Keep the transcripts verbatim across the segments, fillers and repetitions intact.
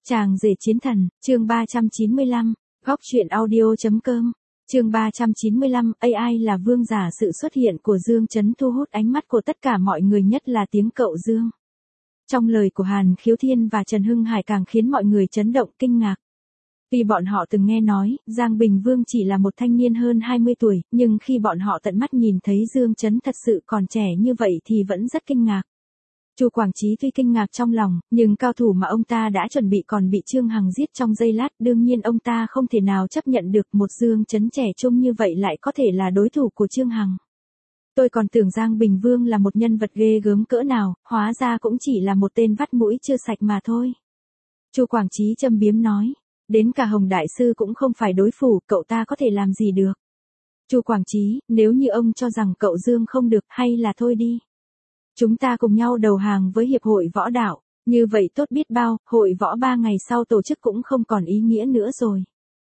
Chàng rể chiến thần, chương ba trăm chín mươi lăm, góc truyện audio.com, chương ba trăm chín mươi lăm, a i là vương giả. Sự xuất hiện của Dương Chấn thu hút ánh mắt của tất cả mọi người, nhất là tiếng cậu Dương. Trong lời của Hàn Khiếu Thiên và Trần Hưng Hải càng khiến mọi người chấn động kinh ngạc. Tuy bọn họ từng nghe nói, Giang Bình Vương chỉ là một thanh niên hơn hai mươi tuổi, nhưng khi bọn họ tận mắt nhìn thấy Dương Chấn thật sự còn trẻ như vậy thì vẫn rất kinh ngạc. Chu Quảng Chí tuy kinh ngạc trong lòng, nhưng cao thủ mà ông ta đã chuẩn bị còn bị Trương Hằng giết trong giây lát, đương nhiên ông ta không thể nào chấp nhận được một Dương Chấn trẻ trung như vậy lại có thể là đối thủ của Trương Hằng. Tôi còn tưởng Giang Bình Vương là một nhân vật ghê gớm cỡ nào, hóa ra cũng chỉ là một tên vắt mũi chưa sạch mà thôi. Chu Quảng Chí châm biếm nói, đến cả Hồng Đại Sư cũng không phải đối thủ, cậu ta có thể làm gì được. Chu Quảng Chí, nếu như ông cho rằng cậu Dương không được, hay là thôi đi. Chúng ta cùng nhau đầu hàng với Hiệp hội Võ Đạo, như vậy tốt biết bao, hội võ ba ngày sau tổ chức cũng không còn ý nghĩa nữa rồi.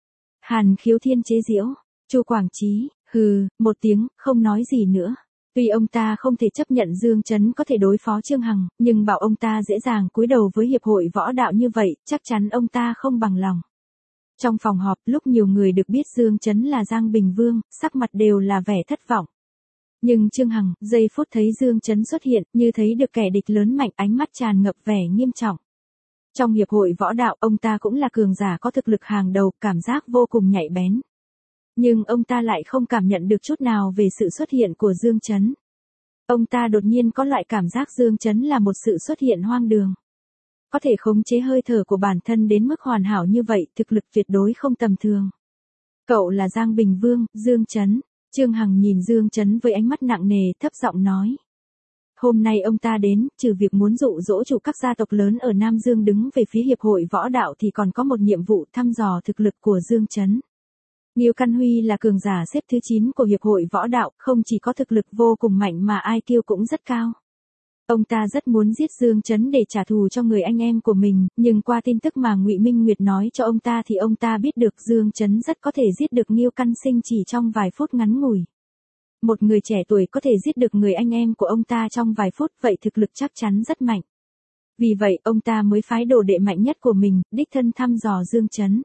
Hàn Khiếu Thiên chế giễu, Chu Quảng Chí, hừ, một tiếng, không nói gì nữa. Tuy ông ta không thể chấp nhận Dương Chấn có thể đối phó Trương Hằng, nhưng bảo ông ta dễ dàng cúi đầu với Hiệp hội Võ Đạo như vậy, chắc chắn ông ta không bằng lòng. Trong phòng họp, lúc nhiều người được biết Dương Chấn là Giang Bình Vương, sắc mặt đều là vẻ thất vọng. Nhưng Trương Hằng, giây phút thấy Dương Chấn xuất hiện, như thấy được kẻ địch lớn mạnh, ánh mắt tràn ngập vẻ nghiêm trọng. Trong Hiệp hội Võ Đạo, ông ta cũng là cường giả có thực lực hàng đầu, cảm giác vô cùng nhạy bén. Nhưng ông ta lại không cảm nhận được chút nào về sự xuất hiện của Dương Chấn. Ông ta đột nhiên có loại cảm giác Dương Chấn là một sự xuất hiện hoang đường. Có thể khống chế hơi thở của bản thân đến mức hoàn hảo như vậy, thực lực tuyệt đối không tầm thường. Cậu là Giang Bình Vương, Dương Chấn. Trương Hằng nhìn Dương Chấn với ánh mắt nặng nề, thấp giọng nói. Hôm nay ông ta đến, trừ việc muốn dụ dỗ chủ các gia tộc lớn ở Nam Dương đứng về phía Hiệp hội Võ Đạo thì còn có một nhiệm vụ thăm dò thực lực của Dương Chấn. Nghiêu Căn Huy là cường giả xếp thứ chín của Hiệp hội Võ Đạo, không chỉ có thực lực vô cùng mạnh mà i kiu cũng rất cao. Ông ta rất muốn giết Dương Chấn để trả thù cho người anh em của mình, nhưng qua tin tức mà Ngụy Minh Nguyệt nói cho ông ta thì ông ta biết được Dương Chấn rất có thể giết được Nghiêu Căn Sinh chỉ trong vài phút ngắn ngủi. Một người trẻ tuổi có thể giết được người anh em của ông ta trong vài phút, vậy thực lực chắc chắn rất mạnh. Vì vậy, ông ta mới phái đồ đệ mạnh nhất của mình, đích thân thăm dò Dương Chấn.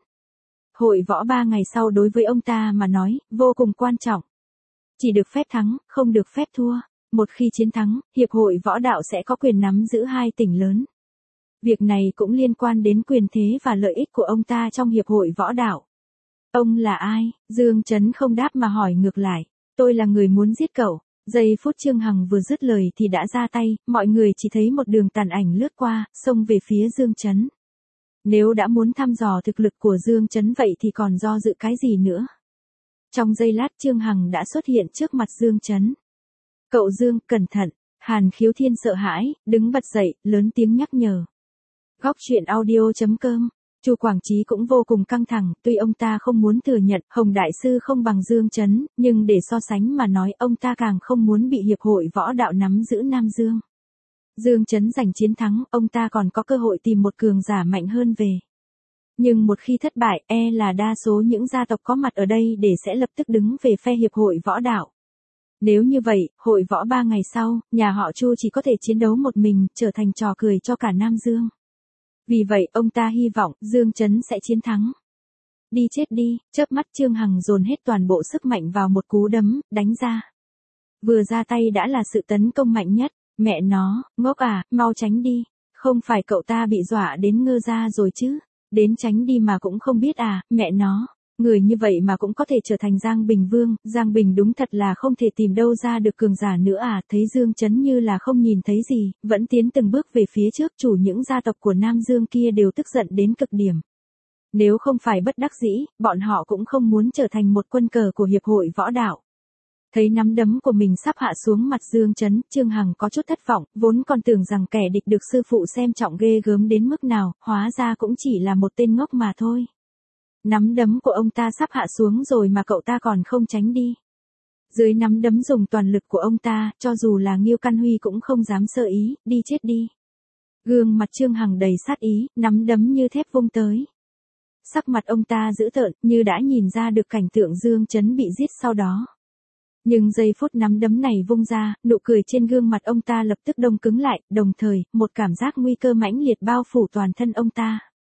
Hội võ ba ngày sau đối với ông ta mà nói, vô cùng quan trọng. Chỉ được phép thắng, không được phép thua. Một khi chiến thắng, Hiệp hội Võ Đạo sẽ có quyền nắm giữ hai tỉnh lớn. Việc này cũng liên quan đến quyền thế và lợi ích của ông ta trong Hiệp hội Võ Đạo. Ông là ai? Dương Chấn không đáp mà hỏi ngược lại. Tôi là người muốn giết cậu. Giây phút Trương Hằng vừa dứt lời thì đã ra tay, mọi người chỉ thấy một đường tàn ảnh lướt qua, xông về phía Dương Chấn. Nếu đã muốn thăm dò thực lực của Dương Chấn vậy thì còn do dự cái gì nữa? Trong giây lát Trương Hằng đã xuất hiện trước mặt Dương Chấn. Cậu Dương, cẩn thận. Hàn Khiếu Thiên sợ hãi, đứng bật dậy, lớn tiếng nhắc nhở. Góc truyện audio.com, Chu Quảng Chí cũng vô cùng căng thẳng, tuy ông ta không muốn thừa nhận Hồng Đại Sư không bằng Dương Chấn, nhưng để so sánh mà nói ông ta càng không muốn bị Hiệp hội Võ Đạo nắm giữ Nam Dương. Dương Chấn giành chiến thắng, ông ta còn có cơ hội tìm một cường giả mạnh hơn về. Nhưng một khi thất bại, e là đa số những gia tộc có mặt ở đây để sẽ lập tức đứng về phe Hiệp hội Võ Đạo. Nếu như vậy, hội võ ba ngày sau, nhà họ Chu chỉ có thể chiến đấu một mình, trở thành trò cười cho cả Nam Dương. Vì vậy, ông ta hy vọng Dương Chấn sẽ chiến thắng. Đi chết đi, chớp mắt Trương Hằng dồn hết toàn bộ sức mạnh vào một cú đấm, đánh ra. Vừa ra tay đã là sự tấn công mạnh nhất. Mẹ nó, ngốc à, mau tránh đi. Không phải cậu ta bị dọa đến ngơ ra rồi chứ. Đến tránh đi mà cũng không biết à, mẹ nó. Người như vậy mà cũng có thể trở thành Giang Bình Vương, Giang Bình đúng thật là không thể tìm đâu ra được cường giả nữa à, thấy Dương Chấn như là không nhìn thấy gì, vẫn tiến từng bước về phía trước, chủ những gia tộc của Nam Dương kia đều tức giận đến cực điểm. Nếu không phải bất đắc dĩ, bọn họ cũng không muốn trở thành một quân cờ của Hiệp hội Võ Đạo. Thấy nắm đấm của mình sắp hạ xuống mặt Dương Chấn, Trương Hằng có chút thất vọng, vốn còn tưởng rằng kẻ địch được sư phụ xem trọng ghê gớm đến mức nào, hóa ra cũng chỉ là một tên ngốc mà thôi. Nắm đấm của ông ta sắp hạ xuống rồi mà cậu ta còn không tránh đi. Dưới nắm đấm dùng toàn lực của ông ta, cho dù là Nghiêu Căn Huy cũng không dám sơ ý, đi chết đi. Gương mặt Trương Hằng đầy sát ý, nắm đấm như thép vung tới. Sắc mặt ông ta dữ tợn, như đã nhìn ra được cảnh tượng Dương Chấn bị giết sau đó. Nhưng giây phút nắm đấm này vung ra, nụ cười trên gương mặt ông ta lập tức đông cứng lại, đồng thời, một cảm giác nguy cơ mãnh liệt bao phủ toàn thân ông ta.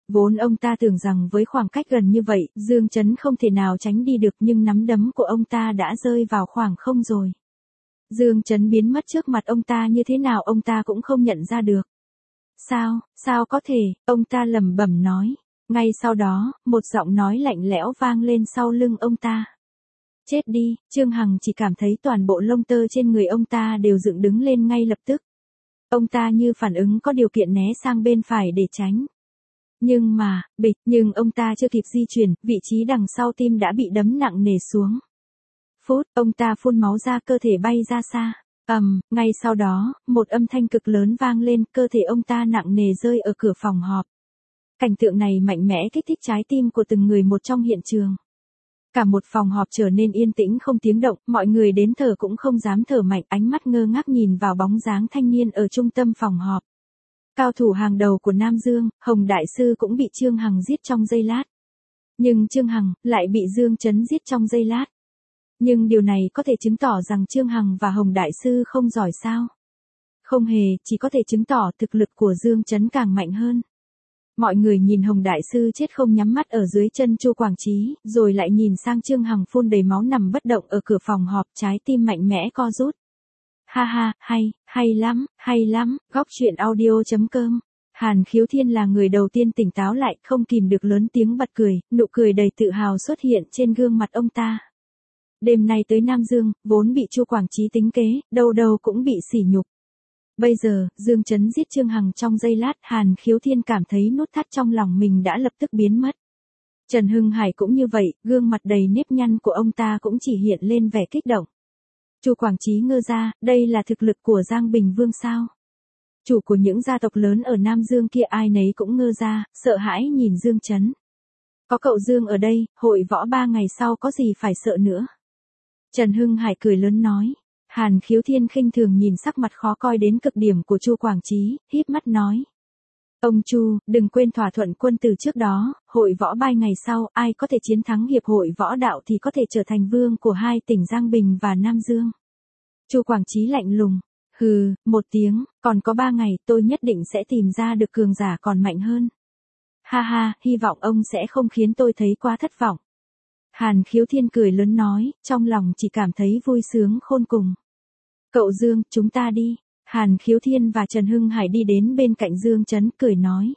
Vốn ông ta tưởng rằng với khoảng cách gần như vậy, Dương Chấn không thể nào tránh đi được nhưng nắm đấm của ông ta đã rơi vào khoảng không rồi. Dương Chấn biến mất trước mặt ông ta như thế nào ông ta cũng không nhận ra được. Sao, sao có thể, ông ta lẩm bẩm nói. Ngay sau đó, một giọng nói lạnh lẽo vang lên sau lưng ông ta. Chết đi, Trương Hằng chỉ cảm thấy toàn bộ lông tơ trên người ông ta đều dựng đứng lên ngay lập tức. Ông ta như phản ứng có điều kiện né sang bên phải để tránh. Nhưng mà, bịch, nhưng ông ta chưa kịp di chuyển, vị trí đằng sau tim đã bị đấm nặng nề xuống. Phút, ông ta phun máu ra cơ thể bay ra xa. Ầm, um, ngay sau đó, một âm thanh cực lớn vang lên, cơ thể ông ta nặng nề rơi ở cửa phòng họp. Cảnh tượng này mạnh mẽ kích thích trái tim của từng người một trong hiện trường. Cả một phòng họp trở nên yên tĩnh không tiếng động, mọi người đến thở cũng không dám thở mạnh, ánh mắt ngơ ngác nhìn vào bóng dáng thanh niên ở trung tâm phòng họp. Cao thủ hàng đầu của Nam Dương, Hồng Đại Sư cũng bị Trương Hằng giết trong giây lát. Nhưng Trương Hằng lại bị Dương Chấn giết trong giây lát. Nhưng điều này có thể chứng tỏ rằng Trương Hằng và Hồng Đại Sư không giỏi sao? Không hề, chỉ có thể chứng tỏ thực lực của Dương Chấn càng mạnh hơn. Mọi người nhìn Hồng Đại Sư chết không nhắm mắt ở dưới chân Chu Quảng Chí, rồi lại nhìn sang Trương Hằng phun đầy máu nằm bất động ở cửa phòng họp, trái tim mạnh mẽ co rút. Ha ha, hay, hay lắm, hay lắm, góc truyện audio chấm com. Hàn Khiếu Thiên là người đầu tiên tỉnh táo lại, không kìm được lớn tiếng bật cười, nụ cười đầy tự hào xuất hiện trên gương mặt ông ta. Đêm nay tới Nam Dương, vốn bị Chu Quảng Chí tính kế, đâu đâu cũng bị sỉ nhục. Bây giờ, Dương Chấn giết Trương Hằng trong giây lát, Hàn Khiếu Thiên cảm thấy nút thắt trong lòng mình đã lập tức biến mất. Trần Hưng Hải cũng như vậy, gương mặt đầy nếp nhăn của ông ta cũng chỉ hiện lên vẻ kích động. Chu Quảng Chí ngơ ra, đây là thực lực của Giang Bình Vương sao? Chủ của những gia tộc lớn ở Nam Dương kia ai nấy cũng ngơ ra, sợ hãi nhìn Dương Chấn. Có cậu Dương ở đây, hội võ ba ngày sau có gì phải sợ nữa. Trần Hưng Hải cười lớn nói. Hàn Khiếu Thiên khinh thường nhìn sắc mặt khó coi đến cực điểm của Chu Quảng Chí, híp mắt nói. Ông Chu, đừng quên thỏa thuận quân từ trước đó, hội võ ba ngày sau, ai có thể chiến thắng hiệp hội võ đạo thì có thể trở thành vương của hai tỉnh Giang Bình và Nam Dương. Chu Quảng Chí lạnh lùng. Hừ, một tiếng, còn có ba ngày tôi nhất định sẽ tìm ra được cường giả còn mạnh hơn. Ha ha, hy vọng ông sẽ không khiến tôi thấy quá thất vọng. Hàn Khiếu Thiên cười lớn nói, trong lòng chỉ cảm thấy vui sướng khôn cùng. Cậu Dương, chúng ta đi. Hàn Khiếu Thiên và Trần Hưng Hải đi đến bên cạnh Dương Chấn, cười nói.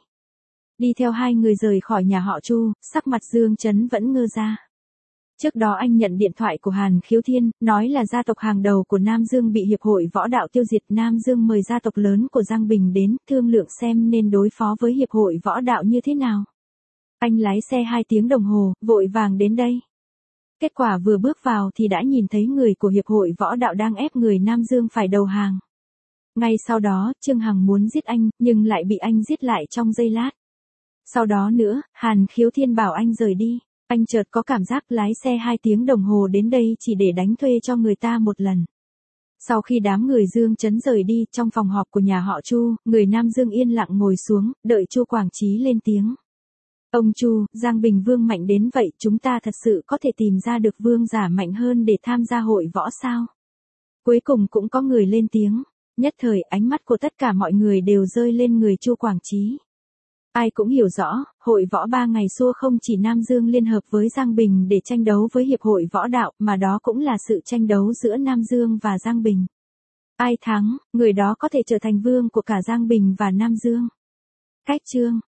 Đi theo hai người rời khỏi nhà họ Chu, sắc mặt Dương Chấn vẫn ngơ ra. Trước đó anh nhận điện thoại của Hàn Khiếu Thiên, nói là gia tộc hàng đầu của Nam Dương bị hiệp hội võ đạo tiêu diệt. Nam Dương mời gia tộc lớn của Giang Bình đến, thương lượng xem nên đối phó với hiệp hội võ đạo như thế nào. Anh lái xe hai tiếng đồng hồ, vội vàng đến đây. Kết quả vừa bước vào thì đã nhìn thấy người của hiệp hội võ đạo đang ép người Nam Dương phải đầu hàng. Ngay sau đó, Trương Hằng muốn giết anh, nhưng lại bị anh giết lại trong giây lát. Sau đó nữa, Hàn Khiếu Thiên bảo anh rời đi. Anh chợt có cảm giác lái xe hai tiếng đồng hồ đến đây chỉ để đánh thuê cho người ta một lần. Sau khi đám người Dương Chấn rời đi, trong phòng họp của nhà họ Chu, người Nam Dương yên lặng ngồi xuống, đợi Chu Quảng Chí lên tiếng. Ông Chu, Giang Bình Vương mạnh đến vậy, chúng ta thật sự có thể tìm ra được vương giả mạnh hơn để tham gia hội võ sao? Cuối cùng cũng có người lên tiếng. Nhất thời, ánh mắt của tất cả mọi người đều rơi lên người Chu Quảng Chí. Ai cũng hiểu rõ, hội võ ba ngày xưa không chỉ Nam Dương liên hợp với Giang Bình để tranh đấu với hiệp hội võ đạo, mà đó cũng là sự tranh đấu giữa Nam Dương và Giang Bình. Ai thắng, người đó có thể trở thành vương của cả Giang Bình và Nam Dương. Cách chương